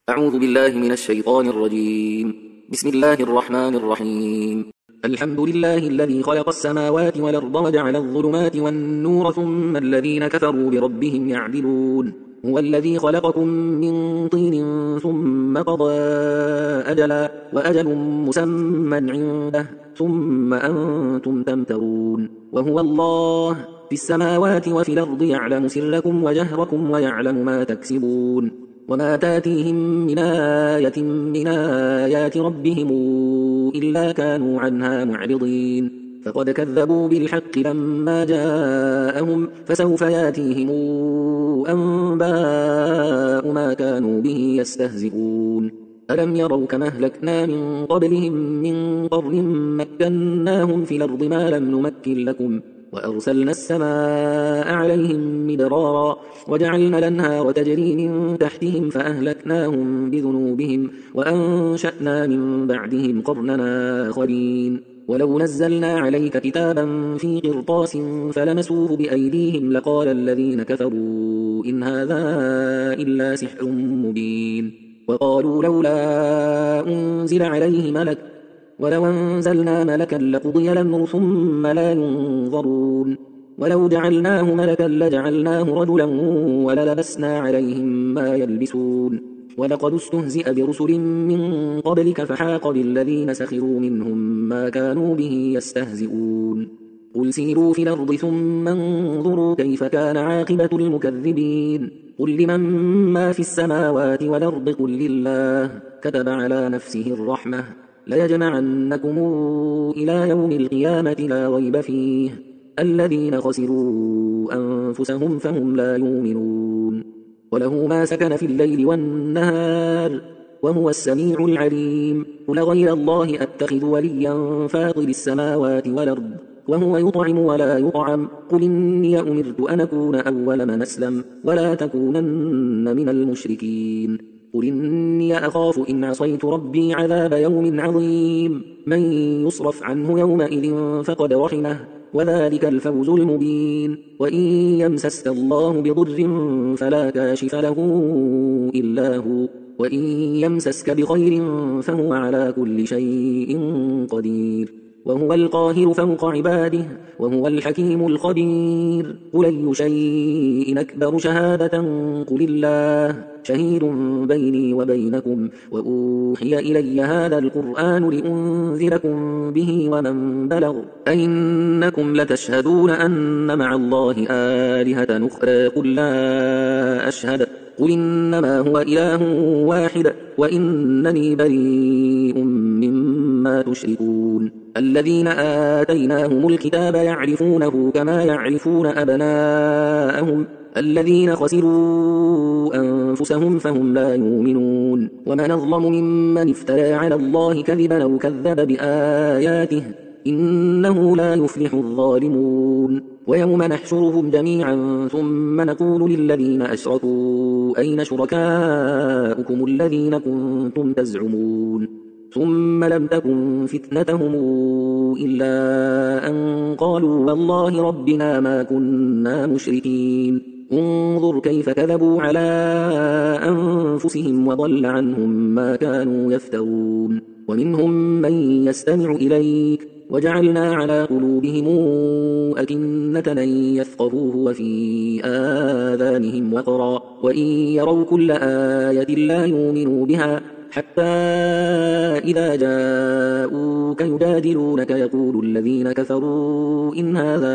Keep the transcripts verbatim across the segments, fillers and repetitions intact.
أعوذ بالله من الشيطان الرجيم. بسم الله الرحمن الرحيم. الحمد لله الذي خلق السماوات والأرض وجعل الظلمات والنور ثم الذين كفروا بربهم يعدلون. هو الذي خلقكم من طين ثم قضى أجلا وأجل مسمى عنده ثم أنتم تمترون. وهو الله في السماوات وفي الأرض يعلم سركم وجهركم ويعلم ما تكسبون. وما تاتيهم من آية من آيات ربهم إلا كانوا عنها معرضين. فقد كذبوا بالحق لما جاءهم فسوف ياتيهم أنباء ما كانوا به يستهزئون. ألم يروا كما أهلكنا من قبلهم من قرن مكناهم في الأرض ما لم نمكن لكم وأرسلنا السماء عليهم مدرارا وجعلنا الأنهار تجري من تحتهم فأهلكناهم بذنوبهم وأنشأنا من بعدهم قرننا آخرين. ولو نزلنا عليك كتابا في قرطاس فلمسوه بأيديهم لقال الذين كفروا إن هذا إلا سحر مبين. وقالوا لولا أنزل عليه ملك ولو أنزلنا ملكا لقضي الأمر ثم لا ينظرون. ولو جعلناه ملكا لجعلناه رجلا وللبسنا عليهم ما يلبسون. ولقد استهزئ برسل من قبلك فحاق بالذين سخروا منهم ما كانوا به يستهزئون. قل سيروا في الأرض ثم انظروا كيف كان عاقبة المكذبين. قل لمن ما في السماوات والأرض قل لله كتب على نفسه الرحمة ليجمعنكم إلى يوم القيامة لا ريب فيه الذين خسروا أنفسهم فهم لا يؤمنون. وله ما سكن في الليل والنهار وهو السميع العليم. قل غير الله أتخذ وليا فاطر السماوات والأرض وهو يطعم ولا يطعم. قل إني أمرت أن أكون أول من أسلم ولا تكونن من المشركين. قل إني أخاف إن عصيت ربي عذاب يوم عظيم. من يصرف عنه يومئذ فقد رحمه وذلك الفوز المبين. وإن يمسسك الله بضر فلا كاشف له إلا هو وإن يمسسك بخير فهو على كل شيء قدير. وهو القاهر فوق عباده وهو الحكيم الخبير. قل أي شيء أكبر شهادة قل الله شهيد بيني وبينكم وأوحي إلي هذا القرآن لأنذركم به ومن بلغ أئنكم لتشهدون أن مع الله آلهة أخرى قل لا أشهد قل إنما هو إله واحد وإنني بريء مما تشركون. الذين آتيناهم الكتاب يعرفونه كما يعرفون أبناءهم الذين خسروا أنفسهم فهم لا يؤمنون. ومن أظلم ممن افترى على الله كذبا أو كذب بآياته إنه لا يفلح الظالمون. ويوم نحشرهم جميعا ثم نقول للذين أشركوا أين شركاؤكم الذين كنتم تزعمون ثم لم تكن فتنتهم إلا أن قالوا والله ربنا ما كنا مشركين. انظر كيف كذبوا على أنفسهم وضل عنهم ما كانوا يفترون. ومنهم من يستمع إليك وجعلنا على قلوبهم أكنة أن يفقهوه وفي آذانهم وقرا وإن يروا كل آية لا يؤمنوا بها حتى إذا جاءوك يجادلونك يقول الذين كفروا إن هذا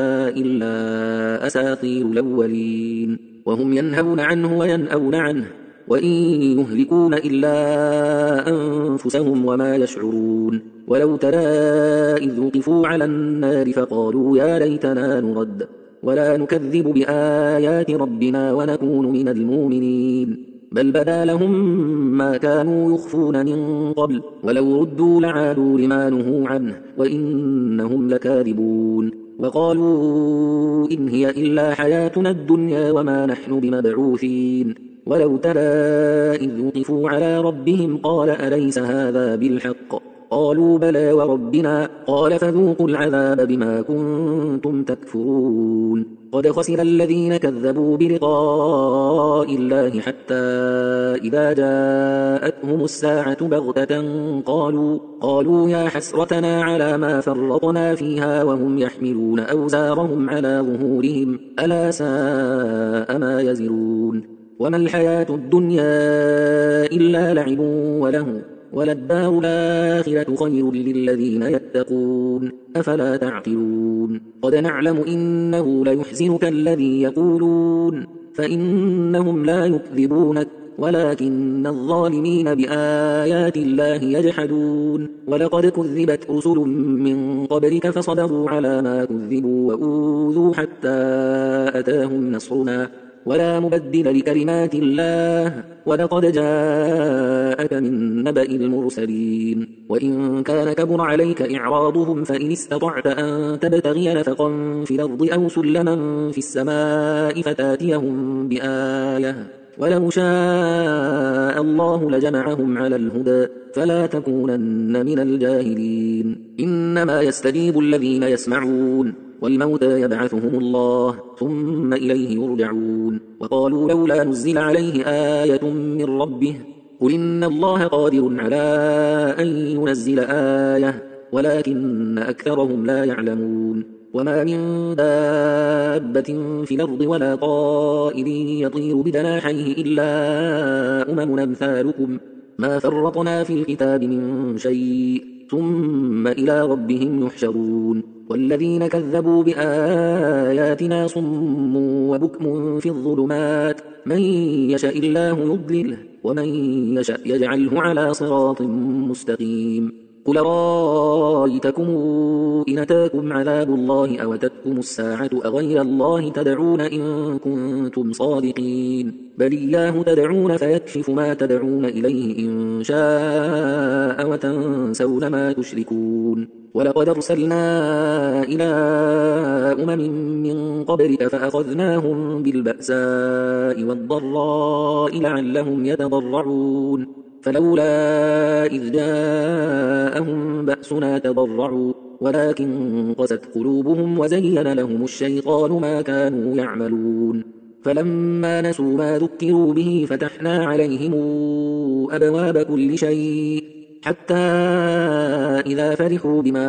إلا أساطير الأولين. وهم ينهون عنه وينأون عنه وإن يهلكون إلا أنفسهم وما يشعرون. ولو ترى إذ وقفوا على النار فقالوا يا ليتنا نرد ولا نكذب بآيات ربنا ونكون من المؤمنين بل بدا لهم ما كانوا يخفون من قبل ولو ردوا لعادوا لما نهوا عنه وإنهم لكاذبون. وقالوا إن هي إلا حياتنا الدنيا وما نحن بمبعوثين. ولو ترى إذ وقفوا على ربهم قال أليس هذا بالحق قالوا بلى وربنا قال فذوقوا العذاب بما كنتم تكفرون. قد خسر الذين كذبوا بلقاء الله حتى إذا جاءتهم الساعة بغتة قالوا, قالوا يا حسرتنا على ما فرطنا فيها وهم يحملون أوزارهم على ظهورهم ألا ساء ما يزرون وما الحياة الدنيا إلا لعب وله وللدار الآخرة خير للذين يتقون أفلا تعقلون قد نعلم إنه ليحزنك الذي يقولون فإنهم لا يكذبونك ولكن الظالمين بآيات الله يجحدون ولقد كذبت رسل من قبلك فصبروا على ما كذبوا وأوذوا حتى أتاهم نصرنا ولا مبدل لكلمات الله ولقد جاءك من نبأ المرسلين وإن كان كبر عليك إعراضهم فإن استطعت أن تبتغي نفقا في الأرض أو سلما في السماء فتاتيهم بآية ولو شاء الله لجمعهم على الهدى فلا تكونن من الجاهلين إنما يستجيب الذين يسمعون والموتى يبعثهم الله ثم إليه يرجعون وقالوا لولا نزل عليه آية من ربه قل إن الله قادر على أن ينزل آية ولكن أكثرهم لا يعلمون وما من دابة في الأرض ولا طائر يطير بجناحيه إلا أمم أمثالكم ما فرطنا في الكتاب من شيء ثم إلى ربهم يحشرون والذين كذبوا بآياتنا صم وبكم في الظلمات من يشاء الله يضلله ومن يشاء يجعله على صراط مستقيم قل رأيتكم إن أتاكم عذاب الله أو أتتكم الساعة أغير الله تدعون إن كنتم صادقين بل إياه تدعون فيكشف ما تدعون إليه إن شاء وتنسون ما تشركون ولقد أرسلنا إلى أمم من قبلك فأخذناهم بالبأساء والضراء لعلهم يتضرعون فلولا إذ جاءهم بأسنا تضرعوا ولكن قست قلوبهم وزين لهم الشيطان ما كانوا يعملون فلما نسوا ما ذكروا به فتحنا عليهم أبواب كل شيء حتى إذا فرحوا بما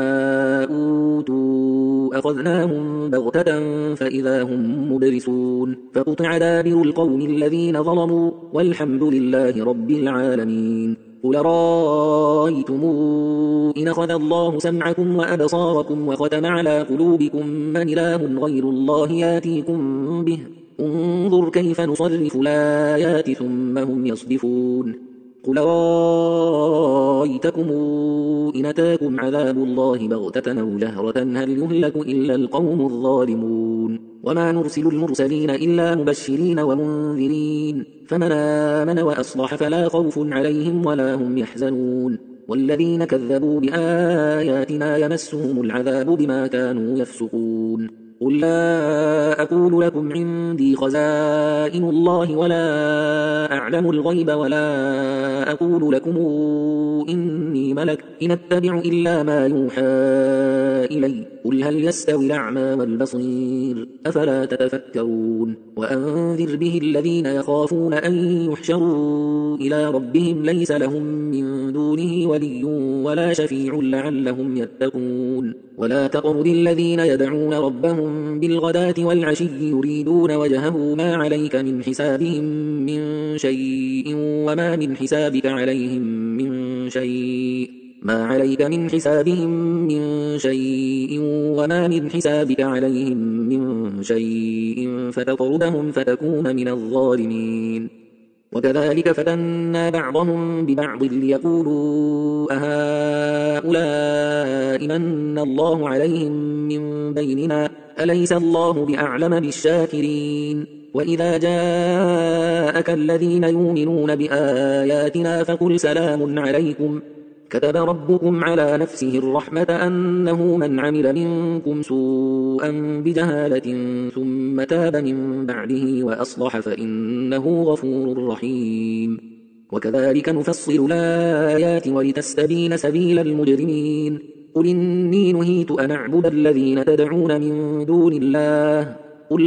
أوتوا أخذناهم بغتة فإذا هم مبلسون فقطع دابر القوم الذين ظلموا والحمد لله رب العالمين قل رأيتم إن أخذ الله سمعكم وأبصاركم وختم على قلوبكم من إله غير الله ياتيكم به انظر كيف نصرف الآيات ثم هم يصدفون قل رأيتكم إن أتاكم عذاب الله بغتة أو جهرة هل يهلك إلا القوم الظالمون وما نرسل المرسلين إلا مبشرين ومنذرين فمن آمن وأصلح فلا خوف عليهم ولا هم يحزنون والذين كذبوا بآياتنا يمسهم العذاب بما كانوا يفسقون قل لا أقول لكم عندي خزائن الله ولا أعلم الغيب ولا أقول لكم إني ملك إن أتبع إلا ما يوحى إلي قل هل يستوي الأعمى والبصير أفلا تتفكرون وأنذر به الذين يخافون أن يحشروا إلى ربهم ليس لهم من دونه ولي ولا شفيع لعلهم يتقون ولا تطرد الذين يدعون ربهم بالغداة والعشي يريدون وجهه ما عليك من حسابهم من شيء وما من حسابك عليهم من شيء ما عليك من حسابهم من شيء وما من حسابك عليهم من شيء فتطردهم فتكون من الظالمين وكذلك فتنا بعضهم ببعض ليقولوا أهؤلاء من الله عليهم من بيننا أليس الله بأعلم بالشاكرين وإذا جاءك الذين يؤمنون بآياتنا فقل سلام عليكم كتب ربكم على نفسه الرحمة أنه من عمل منكم سوءا بجهالة ثم تاب من بعده وأصلح فإنه غفور رحيم وكذلك نفصل الآيات ولتستبين سبيل المجرمين قل إني نهيت أن أعبد الذين تدعون من دون الله قل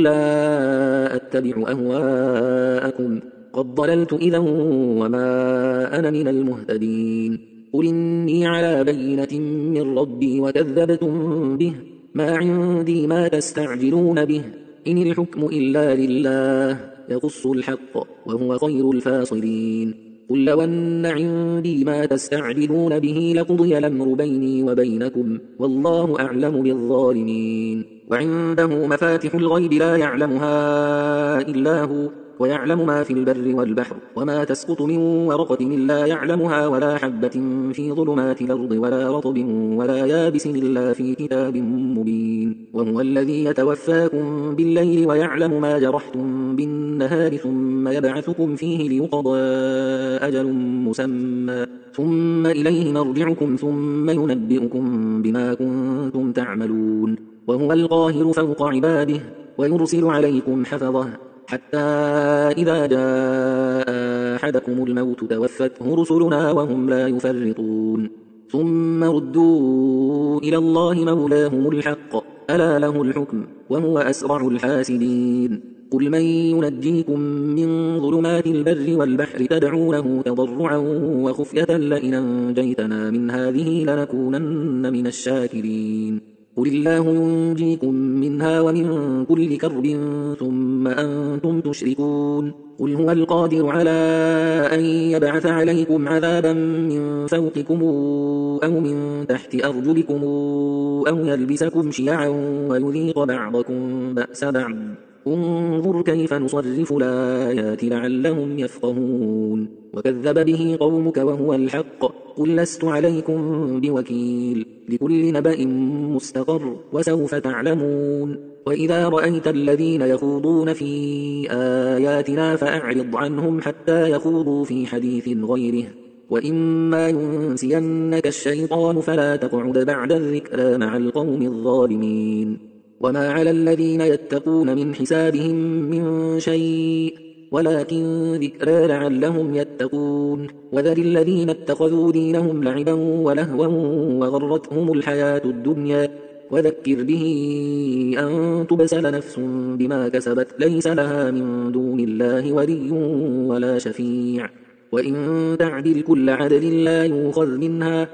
لا أتبع أهواءكم قد ضللت إذا وما أنا من المهتدين قل إني على بينة من ربي وكذبتم به ما عندي ما تستعجلون به إن الحكم إلا لله يقص الحق وهو خير الفاصلين قل لو أن عندي ما تستعجلون به لقضي الأمر بيني وبينكم والله أعلم بالظالمين وعنده مفاتح الغيب لا يعلمها إلا هو ويعلم ما في البر والبحر وما تسقط من ورقة إلا يعلمها ولا حبة في ظلمات الأرض ولا رطب ولا يابس إلا في كتاب مبين وهو الذي يتوفاكم بالليل ويعلم ما جرحتم بالنهار ثم يبعثكم فيه ليقضى أجل مسمى ثم إليه مرجعكم ثم ينبئكم بما كنتم تعملون وهو القاهر فوق عباده ويرسل عليكم حفظه حتى إذا جاء أحدكم الموت توفته رسلنا وهم لا يفرطون ثم ردوا إلى الله مولاهم الحق ألا له الحكم وهو أسرع الحاسبين قل من ينجيكم من ظلمات البر والبحر تدعونه تضرعا وخفية لئن أنجيتنا من هذه لنكونن من الشاكرين قل الله ينجيكم منها ومن كل كرب ثم أنتم تشركون قل هو القادر على أن يبعث عليكم عذابا من فوقكم أو من تحت أرجلكم أو يلبسكم شيعا ويذيق بعضكم بأس بعض انظر كيف نصرف الآيات لعلهم يفقهون وكذب به قومك وهو الحق قل لست عليكم بوكيل لكل نبأ مستقر وسوف تعلمون وإذا رأيت الذين يخوضون في آياتنا فأعرض عنهم حتى يخوضوا في حديث غيره وإما ينسينك الشيطان فلا تقعد بعد الذكرى مع القوم الظالمين وما على الذين يتقون من حسابهم من شيء ولكن ذكرى لعلهم يتقون وذر الذين اتخذوا دينهم لعبا ولهوا وغرتهم الحياة الدنيا وذكر به أن تبسل نفس بما كسبت ليس لها من دون الله ولي ولا شفيع وإن تعدل كل عدل لا يؤخذ منها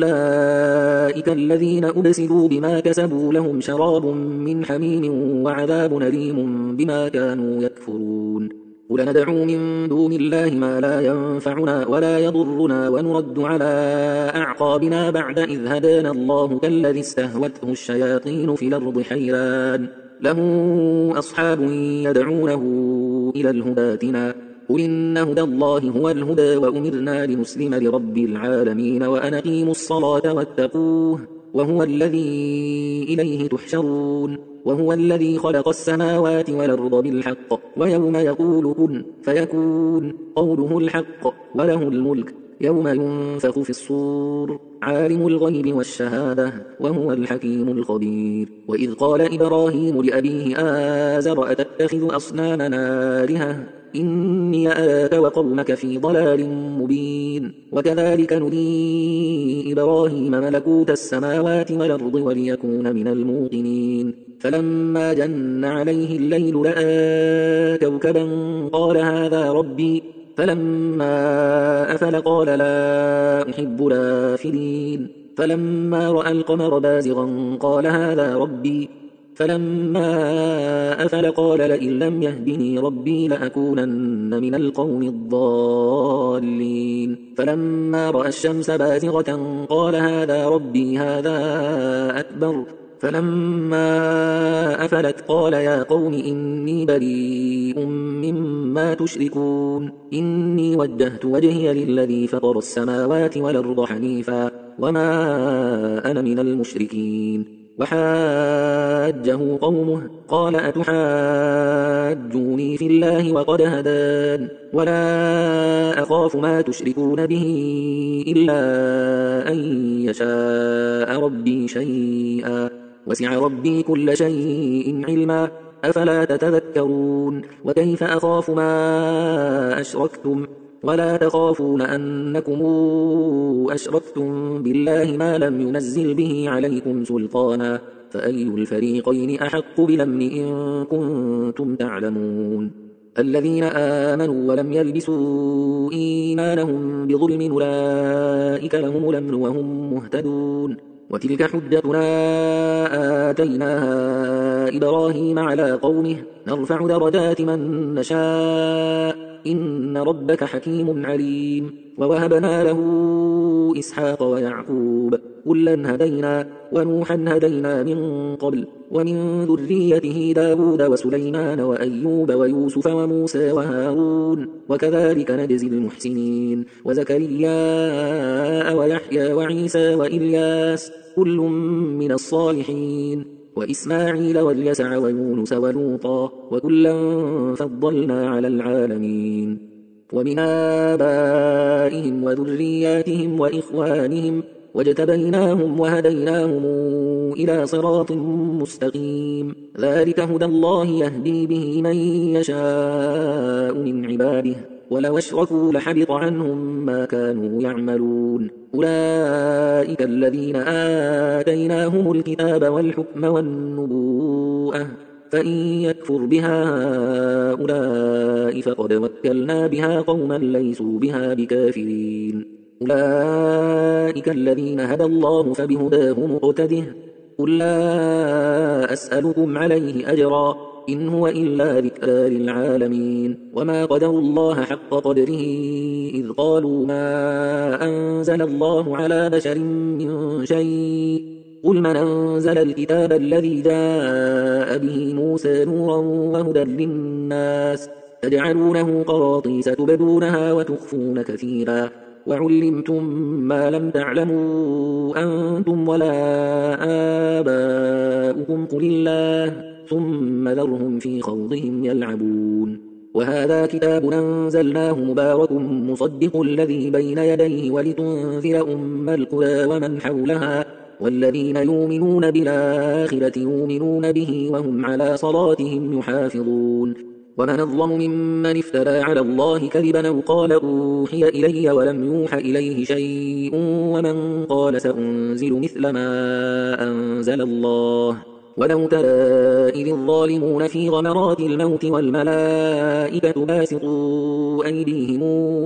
أولئك الذين أبسلوا بما كسبوا لهم شراب من حميم وعذاب أليم بما كانوا يكفرون قل ندعو من دون الله ما لا ينفعنا ولا يضرنا ونرد على أعقابنا بعد إذ هدانا الله كالذي استهوته الشياطين في الأرض حيران له أصحاب يدعونه إلى الهدى ائتنا قل إن هدى الله هو الهدى وأمرنا لنسلم لرب العالمين وأن أقيموا الصلاة واتقوه وهو الذي إليه تحشرون وهو الذي خلق السماوات والأرض بالحق ويوم يقول كن فيكون قوله الحق وله الملك يوم ينفخ في الصور عالم الغيب والشهادة وهو الحكيم الخبير وإذ قال إبراهيم لأبيه آزر أتتخذ أصنامنا آلهة إني أراك وقومك في ضلال مبين وكذلك نري إبراهيم ملكوت السماوات والأرض وليكون من الموقنين فلما جن عليه الليل رأى كوكبا قال هذا ربي فلما أفل قال لا أحب الآفلين فلما رأى القمر بازغا قال هذا ربي فلما أفل قال لئن لم يهدني ربي لأكونن من القوم الضالين فلما رأى الشمس بازغة قال هذا ربي هذا أكبر فلما أفلت قال يا قوم إني بريء مما تشركون إني وجهت وجهي للذي فطر السماوات والأرض حنيفا وما أنا من المشركين وحاجه قومه قال أتحاجوني في الله وقد هدان ولا أخاف ما تشركون به إلا أن يشاء ربي شيئا وسع ربي كل شيء علما أفلا تتذكرون وكيف أخاف ما أشركتم ولا تخافون أنكم أشركتم بالله ما لم ينزل به عليكم سلطانا فأي الفريقين أحق بالأمن إن كنتم تعلمون الذين آمنوا ولم يلبسوا إيمانهم بظلم أولئك لهم الأمن وهم مهتدون وتلك حجتنا آتيناها إبراهيم على قومه نرفع درجات من نشاء إن ربك حكيم عليم ووهبنا له إسحاق ويعقوب كلا هدينا ونوحا هدينا من قبل ومن ذريته داود وسليمان وأيوب ويوسف وموسى وهارون وكذلك نجزي المحسنين وزكريا ويحيى وعيسى وإلياس كل من الصالحين وإسماعيل واليسع ويونس ولوطا وكلا فضلنا على العالمين ومن آبائهم وذرياتهم وإخوانهم واجتبيناهم وهديناهم إلى صراط مستقيم ذلك هدى الله يهدي به من يشاء من عباده ولو اشركوا لحبط عنهم ما كانوا يعملون أولئك الذين آتيناهم الكتاب والحكم والنبوءة فإن يكفر بها هؤلاء فقد وكلنا بها قوما ليسوا بها بكافرين أولئك الذين هدى الله فبهداه مقتده قل لا أسألكم عليه أجرا إن هو إلا ذكرى للعالمين وما قدروا الله حق قدره إذ قالوا ما أنزل الله على بشر من شيء قل من أنزل الكتاب الذي جاء به موسى نورا وهدى للناس تجعلونه قراطيس تبدونها وتخفون كثيرا وعلمتم ما لم تعلموا أنتم ولا آباؤكم قل الله ثم ذرهم في خوضهم يلعبون وهذا كتاب أنزلناه مبارك مصدق الذي بين يديه ولتنذر أم القرى ومن حولها والذين يؤمنون بالآخرة يؤمنون به وهم على صلاتهم يحافظون ومن أظلم ممن افترى على الله كذبا أو قال أوحي إلي ولم يوحى إليه شيء ومن قال سأنزل مثل ما أنزل الله ولو ترى إذ الظالمون في غمرات الموت والملائكة باسطوا أيديهم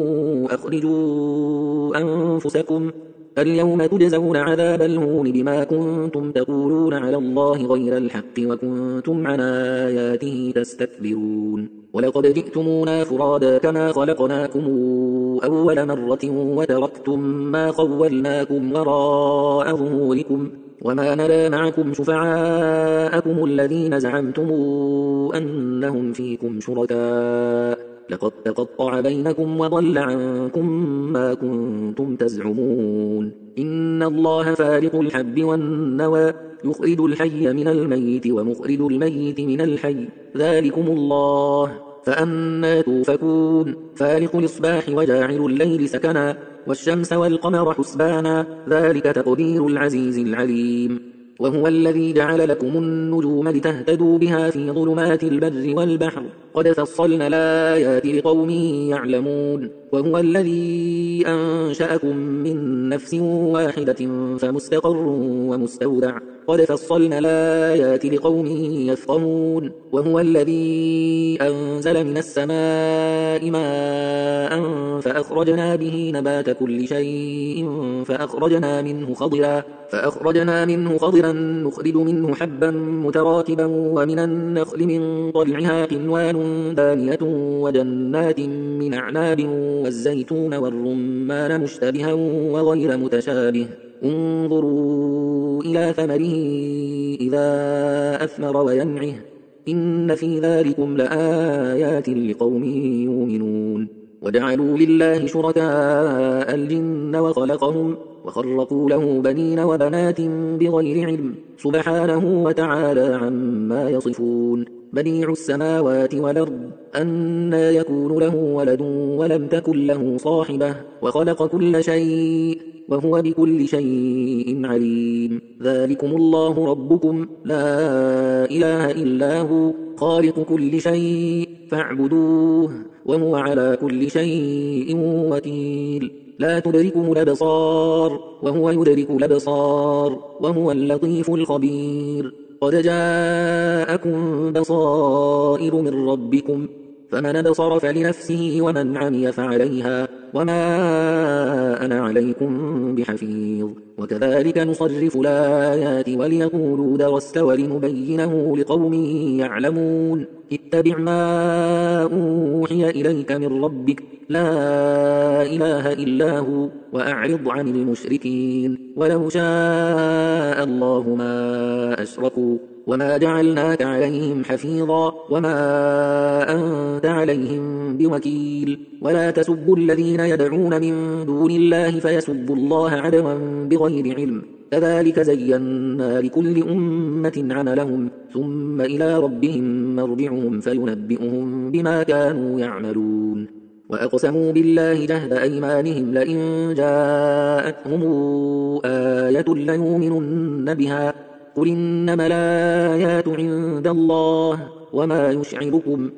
أخرجوا أنفسكم اليوم تجزون عذاب الهون بما كنتم تقولون على الله غير الحق وكنتم عن آياته تستكبرون ولقد جئتمونا فرادا كما خلقناكم أول مرة وتركتم ما خولناكم وراء ظهوركم وما نرى معكم شفعاءكم الذين زعمتم أنهم فيكم شركاء لقد تقطع بينكم وضل عنكم ما كنتم تزعمون إن الله فارق الحب والنوى يخرج الحي من الميت ومخرج الميت من الحي ذلكم الله فأنى توفكون فارق الإصباح وجاعل الليل سكنا والشمس والقمر حسبانا ذلك تقدير العزيز العليم وهو الذي جعل لكم النجوم لتهتدوا بها في ظلمات البر والبحر قد فصلنا الآيات لقوم يعلمون وهو الذي أنشأكم من نفس واحدة فمستقر ومستودع قد فصلنا الآيات لقوم يفقهون وهو الذي أنزل من السماء ماء فأخرجنا به نبات كل شيء فأخرجنا منه خضرا فأخرجنا منه خضرا نخرج منه حبا متراكبا ومن النخل من طلعها قنوان دانية وجنات من أعناب والزيتون والرمان مشتبها وغير متشابه انظروا إلى ثمره إذا أثمر وينعه إن في ذلكم لآيات لقوم يؤمنون وجعلوا لله شركاء الجن وخلقهم وخرقوا له بنين وبنات بغير علم سبحانه وتعالى عما يصفون بديع السماوات والأرض أنى يكون له ولد ولم تكن له صاحبة وخلق كل شيء وهو بكل شيء عليم ذلكم الله ربكم لا إله إلا هو خالق كل شيء فاعبدوه وهو على كل شيء وكيل لا تدركه الأبصار وهو يدرك الأبصار وهو اللطيف الخبير قد جاءكم بصائر من ربكم فمن أبصر فلنفسه ومن عمي فعليها وما أنا عليكم بحفيظ وكذلك نصرف الآيات وليقولوا درست ولنبينه لقوم يعلمون اتبع ما أوحي إليك من ربك لا إله إلا هو وأعرض عن المشركين ولو شاء الله ما أشركوا وما جعلناك عليهم حفيظا وما أنت عليهم بوكيل ولا تسبوا الذين يدعون من دون الله فيسبوا الله عدوا بغير علم كذلك زينا لكل أمة عملهم ثم إلى ربهم مرجعهم فينبئهم بما كانوا يعملون وأقسموا بالله جهد أيمانهم لئن جاءتهم آية ليؤمنن بها قل إنما الآيات عند الله وما يشعركم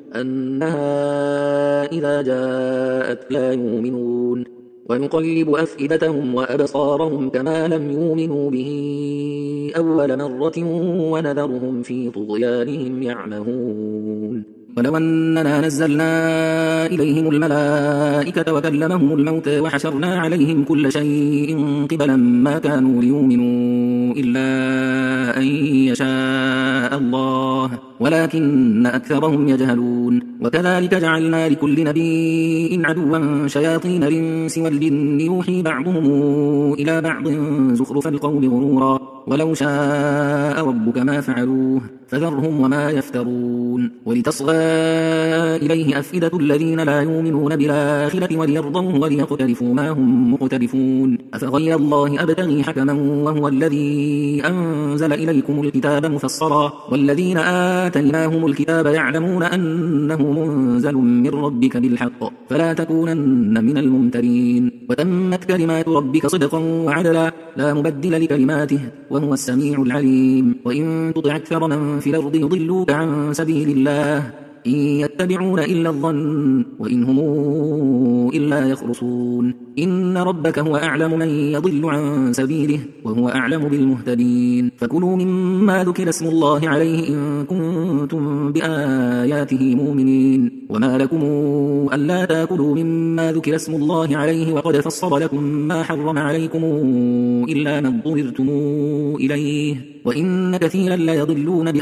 أنها إذا جاءت لا يؤمنون ونقلب أفئدتهم وأبصارهم كما لم يؤمنوا به أول مرة ونذرهم في طغيانهم يعمهون ولو أننا نزلنا إليهم الملائكة وكلمهم الموت وحشرنا عليهم كل شيء قبلا ما كانوا ليؤمنوا إلا أن يشاء الله ولكن أكثرهم يجهلون وكذلك جعلنا لكل نبي عدوا شياطين الإنس والجن يوحي بعضهم إلى بعض زخرف القول غرورا ولو شاء ربك ما فعلوه فذرهم وما يفترون ولتصغى إليه أفئدة الذين لا يؤمنون بالآخرة وليرضوه وليقترفوا ما هم مقترفون أفغير الله أبتغي حكما وهو الذي أنزل إليكم الكتاب مفصلا والذين آتيناهم الكتاب يعلمون أنه منزل من ربك بالحق فلا تكونن من الممترين وتمت كلمات ربك صدقا وعدلا لا مبدل لكلماته وهو السميع العليم وإن تطع أكثر من في الأرض يضلوك عن سبيل الله إن يتبعون إلا الظن وإن هم إلا يخرصون إن ربك هو أعلم من يضل عن سبيله وهو أعلم بالمهتدين فكلوا مما ذكر اسم الله عليه إن كنتم بآياته مؤمنين وما لكم ألا تأكلوا مما ذكر اسم الله عليه وقد فصل لكم ما حرم عليكم إلا ما اضطررتم إليه وإن كثيرا ليضلون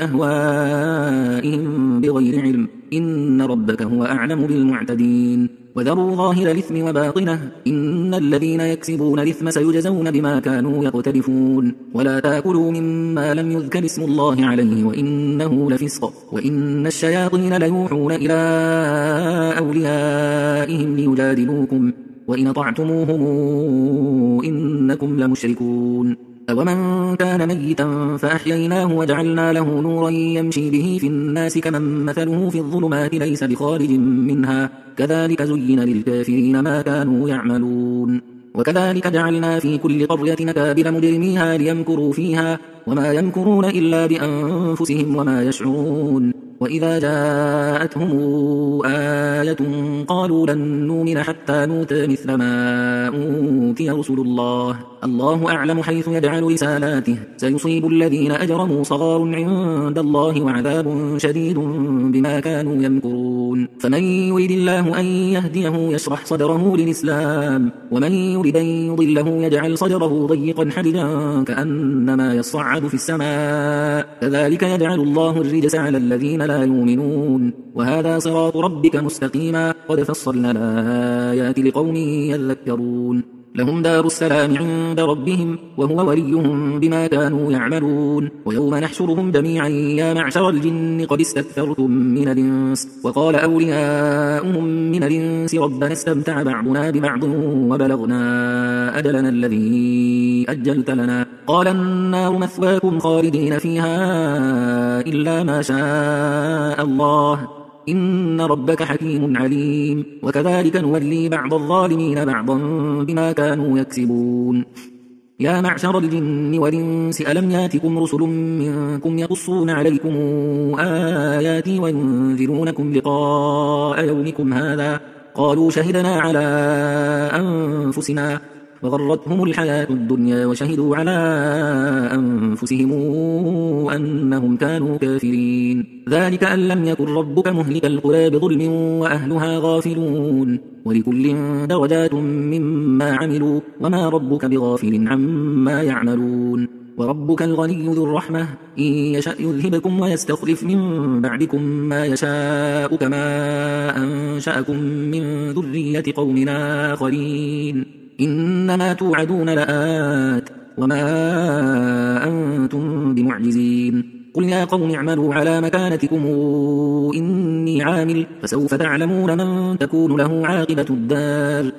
بأهوائهم بغير علم إن ربك هو أعلم بالمعتدين وذروا ظاهر الإثم وباطنه إن الذين يكسبون الإثم سيجزون بما كانوا يقترفون ولا تأكلوا مما لم يذكر اسم الله عليه وإنه لفسق وإن الشياطين ليوحون إلى أوليائهم ليجادلوكم وإن أطعتموهم إنكم لمشركون أومن كان ميتا فأحييناه وجعلنا له نورا يمشي به في الناس كمن مثله في الظلمات ليس بخارج منها كذلك زين للكافرين ما كانوا يعملون وكذلك جعلنا في كل قرية أكابر مجرميها ليمكروا فيها وما يمكرون إلا بأنفسهم وما يشعرون وإذا جاءتهم آية قالوا لن نؤمن حتى نؤتى مثل ما أوتي رسل الله الله أعلم حيث يجعل رسالاته سيصيب الذين أجرموا صغار عند الله وعذاب شديد بما كانوا يمكرون فمن يريد الله أن يهديه يشرح صدره للإسلام ومن يريد أن يضله يجعل صدره ضيقا حرجا كأنما يصعد في السماء كذلك يجعل الله الرجس على الذين لا يؤمنون وهذا صراط ربك مستقيما قد فصلنا الآيات لقوم يذكرون لهم دار السلام عند ربهم وهو وليهم بما كانوا يعملون ويوم نحشرهم جميعا يا معشر الجن قد استكثرتم من الإنس وقال أولياؤهم من الإنس ربنا استمتع بعضنا ببعض وبلغنا أجلنا الذي أجلت لنا قال النار مثواكم خالدين فيها إلا ما شاء الله إن ربك حكيم عليم وكذلك نولي بعض الظالمين بعضا بما كانوا يكسبون يا معشر الجن والإنس ألم ياتكم رسل منكم يقصون عليكم آياتي وينذرونكم لقاء يومكم هذا قالوا شهدنا على أنفسنا وغرتهم الحياة الدنيا وشهدوا على أنفسهم أنهم كانوا كافرين ذلك أن لم يكن ربك مهلك القرى بظلم وأهلها غافلون ولكل درجات مما عملوا وما ربك بغافل عما يعملون وربك الغني ذو الرحمة إن يشأ يذهبكم ويستخلف من بعدكم ما يشاء كما أنشأكم من ذرية قوم آخرين إنما توعدون لآت وما أنتم بمعجزين قل يا قوم اعملوا على مكانتكم إني عامل فسوف تعلمون من تكون له عاقبة الدار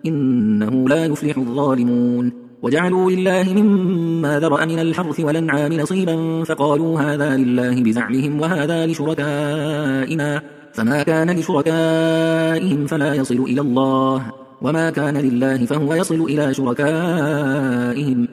إنه لا يفلح الظالمون وجعلوا لله مما ذرأ من الحرث والأنعام نصيبا فقالوا هذا لله بزعمهم وهذا لشركائنا فما كان لشركائهم فلا يصل إلى الله وما كان لله فهو يصل إلى شركائهم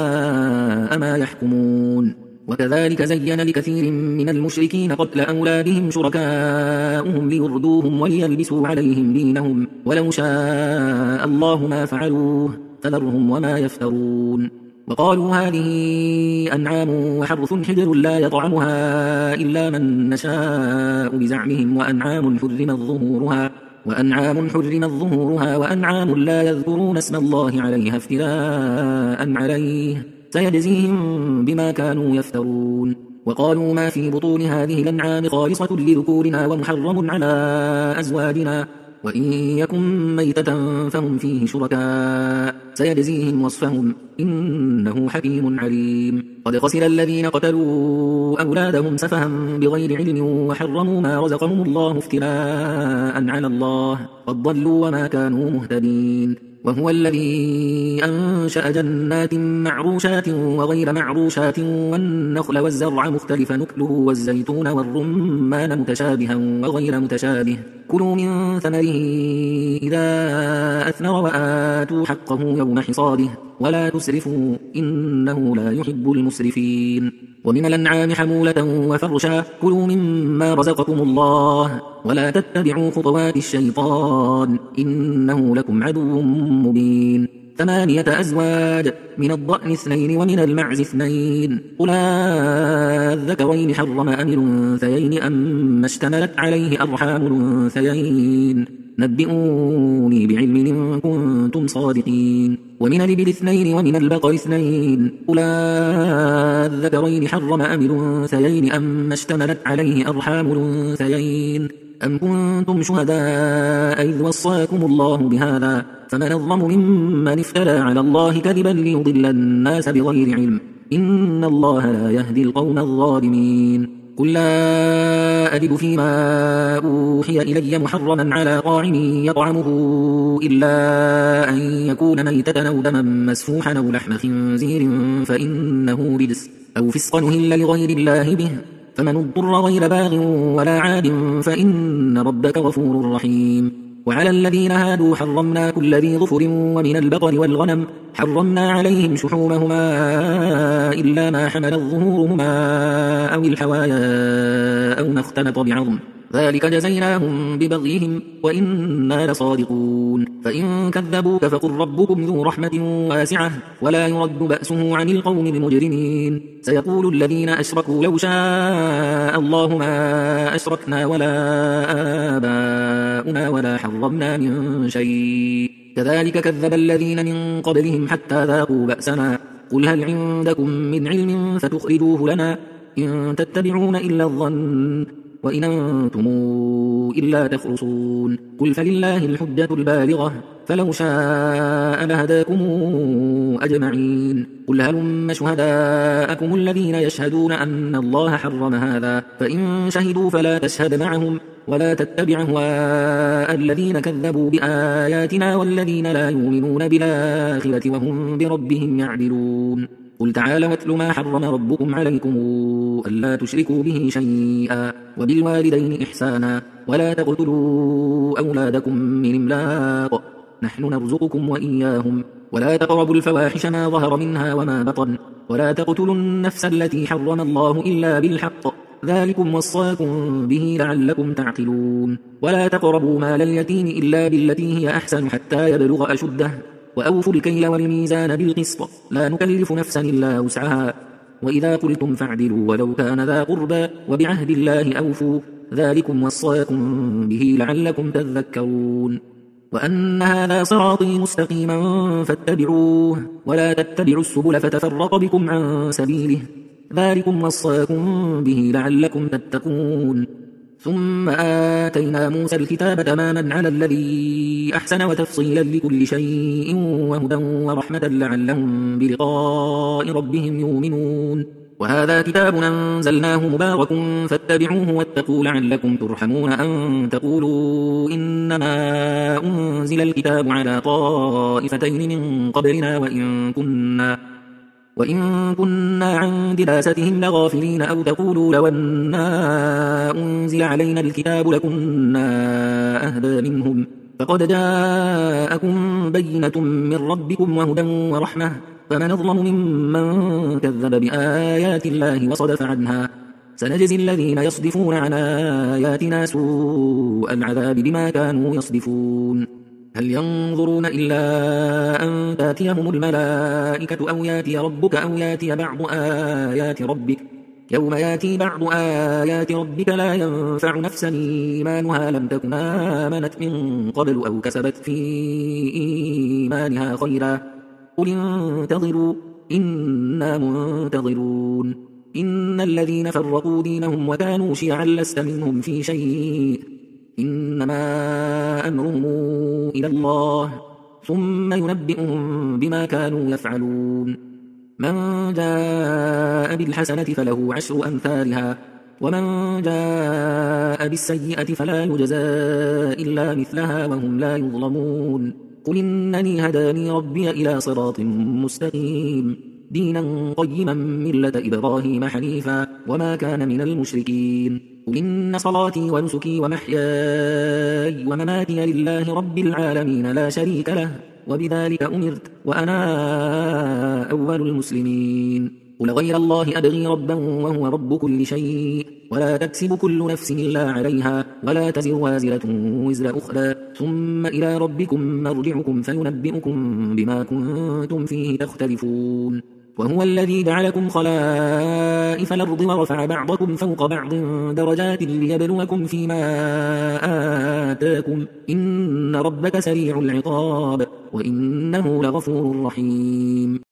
ساء ما يحكمون وكذلك زين لكثير من المشركين قتل أولادهم شركاؤهم ليردوهم وليلبسوا عليهم دينهم ولو شاء الله ما فعلوه فذرهم وما يفترون وقالوا هذه أنعام وحرث حجر لا يطعمها إلا من نشاء بزعمهم وأنعام حرمت ظهورها وأنعام حرمت ظهورها وأنعام لا يذكرون اسم الله عليها افتراء عليه سيجزيهم بما كانوا يفترون وقالوا ما في بطون هذه الأنعام خالصة لذكورنا ومحرم على أزواجنا وإن يكن ميتة فهم فيه شركاء سيجزيهم وصفهم إنه حكيم عليم قد خسر الذين قتلوا أولادهم سفها بغير علم وحرموا ما رزقهم الله افتراء على الله قد ضلوا وما كانوا مهتدين وهو الذي أنشأ جنات معروشات وغير معروشات والنخل والزرع مختلف نكله والزيتون والرمان متشابها وغير متشابه كلوا من ثمره إذا أثمر وآتوا حقه يوم حصاده ولا تسرفوا إنه لا يحب المسرفين ومن الأنعام حمولة وفرشا كلوا مما رزقكم الله ولا تتبعوا خطوات الشيطان إنه لكم عدو مبين ثمانية أزواج من الضأن اثنين ومن المعز اثنين قل الذكرين حرم أم الأنثيين أما اشتملت عليه أرحام الأنثيين نبئوني بعلم إن كنتم صادقين ومن الإبل اثنين ومن البقر اثنين قل الذكرين حرم أم الأنثيين أما اشتملت عليه أرحام الأنثيين أم كنتم شهداء إذ وصاكم الله بهذا فمن أظلم ممن افترى على الله كذبا ليضل الناس بغير علم إن الله لا يهدي القوم الظالمين قل لا أجد فيما أوحي إلي محرما على طاعم يطعمه إلا أن يكون ميتة أو دما مسفوحا أو لحم خنزير فإنه رجس أو فسقا أهل لغير الله به فمن اضطر غير باغ ولا عاد فإن ربك غفور رحيم وعلى الذين هادوا حرمنا كل ذي ظفر ومن البقر والغنم حرمنا عليهم شحومهما إلا ما حملت ظهورهما أو الحوايا أو ما اختلط بعظم ذلك جزيناهم ببغيهم وإنا لصادقون فإن كذبوك فقل ربكم ذو رحمة واسعة ولا يرد بأسه عن القوم المجرمين سيقول الذين أشركوا لو شاء الله ما أشركنا ولا آباؤنا ولا حرمنا من شيء كذلك كذب الذين من قبلهم حتى ذاقوا بأسنا قل هل عندكم من علم فتخرجوه لنا إن تتبعون إلا الظن وإن أنتم إلا تخرصون قل فلله الحجة البالغة فلو شاء لهداكم أجمعين قل هلم شهداءكم الذين يشهدون أن الله حرم هذا فإن شهدوا فلا تشهد معهم ولا تتبع أهواء الذين كذبوا بآياتنا والذين لا يؤمنون بالآخرة وهم بربهم يعدلون قل تعالوا واتل ما حرم ربكم عليكم ألا تشركوا به شيئا وبالوالدين إحسانا ولا تقتلوا أولادكم من إملاق نحن نرزقكم وإياهم ولا تقربوا الفواحش ما ظهر منها وما بطن ولا تقتلوا النفس التي حرم الله إلا بالحق ذلكم وصاكم به لعلكم تعقلون ولا تقربوا مال اليتيم إلا بالتي هي أحسن حتى يبلغ أشده وأوفوا الكيل والميزان بالقسط لا نكلف نفسا إلا وسعها وإذا قلتم فاعدلوا ولو كان ذا قربى وبعهد الله أوفوا ذلكم وصاكم به لعلكم تذكرون وأن هذا صراطي مستقيما فاتبعوه ولا تتبعوا السبل فتفرق بكم عن سبيله ذلكم وصاكم به لعلكم تتقون ثم آتينا موسى الكتاب تماما على الذي أحسن وتفصيلا لكل شيء وهدى ورحمة لعلهم بلقاء ربهم يؤمنون وهذا كتاب أنزلناه مبارك فاتبعوه واتقوا لعلكم ترحمون أن تقولوا إنما أنزل الكتاب على طائفتين من قبلنا وإن كنا وإن كنا عن دراستهم لغافلين أو تقولوا لو أنا أنزل علينا الكتاب لكنا أهدى منهم فقد جاءكم بينة من ربكم وهدى ورحمة فمن أظلم ممن كذب بآيات الله وصدف عنها سنجزي الذين يصدفون عن آياتنا سوء العذاب بما كانوا يصدفون هل ينظرون إلا أن تاتيهم الملائكة أو ياتي ربك أو ياتي بعض آيات ربك يوم ياتي بعض آيات ربك لا ينفع نفسا إيمانها لم تكن آمنت من قبل أو كسبت في إيمانها خيرا قل انتظروا إنا منتظرون إن الذين فرقوا دينهم وكانوا شيعا لست منهم في شيء إنما أمرهم إلى الله ثم ينبئهم بما كانوا يفعلون من جاء بالحسنة فله عشر أمثالها ومن جاء بالسيئة فلا يجزى إلا مثلها وهم لا يظلمون قل إنني هداني ربي إلى صراط مستقيم دينا قيما ملة إبراهيم حنيفا وما كان من المشركين قل إن صلاتي ونسكي ومحياي ومماتي لله رب العالمين لا شريك له وبذلك أمرت وأنا أول المسلمين قل غير الله أبغي ربا وهو رب كل شيء ولا تكسب كل نفس إلا عليها ولا تزر وازرة وزر أخرى ثم إلى ربكم مرجعكم فينبئكم بما كنتم فيه تختلفون وهو الذي جعلكم خلائف الأرض ورفع بعضكم فوق بعض درجات ليبلوكم فيما آتاكم إن ربك سريع العقاب وإنه لغفور رحيم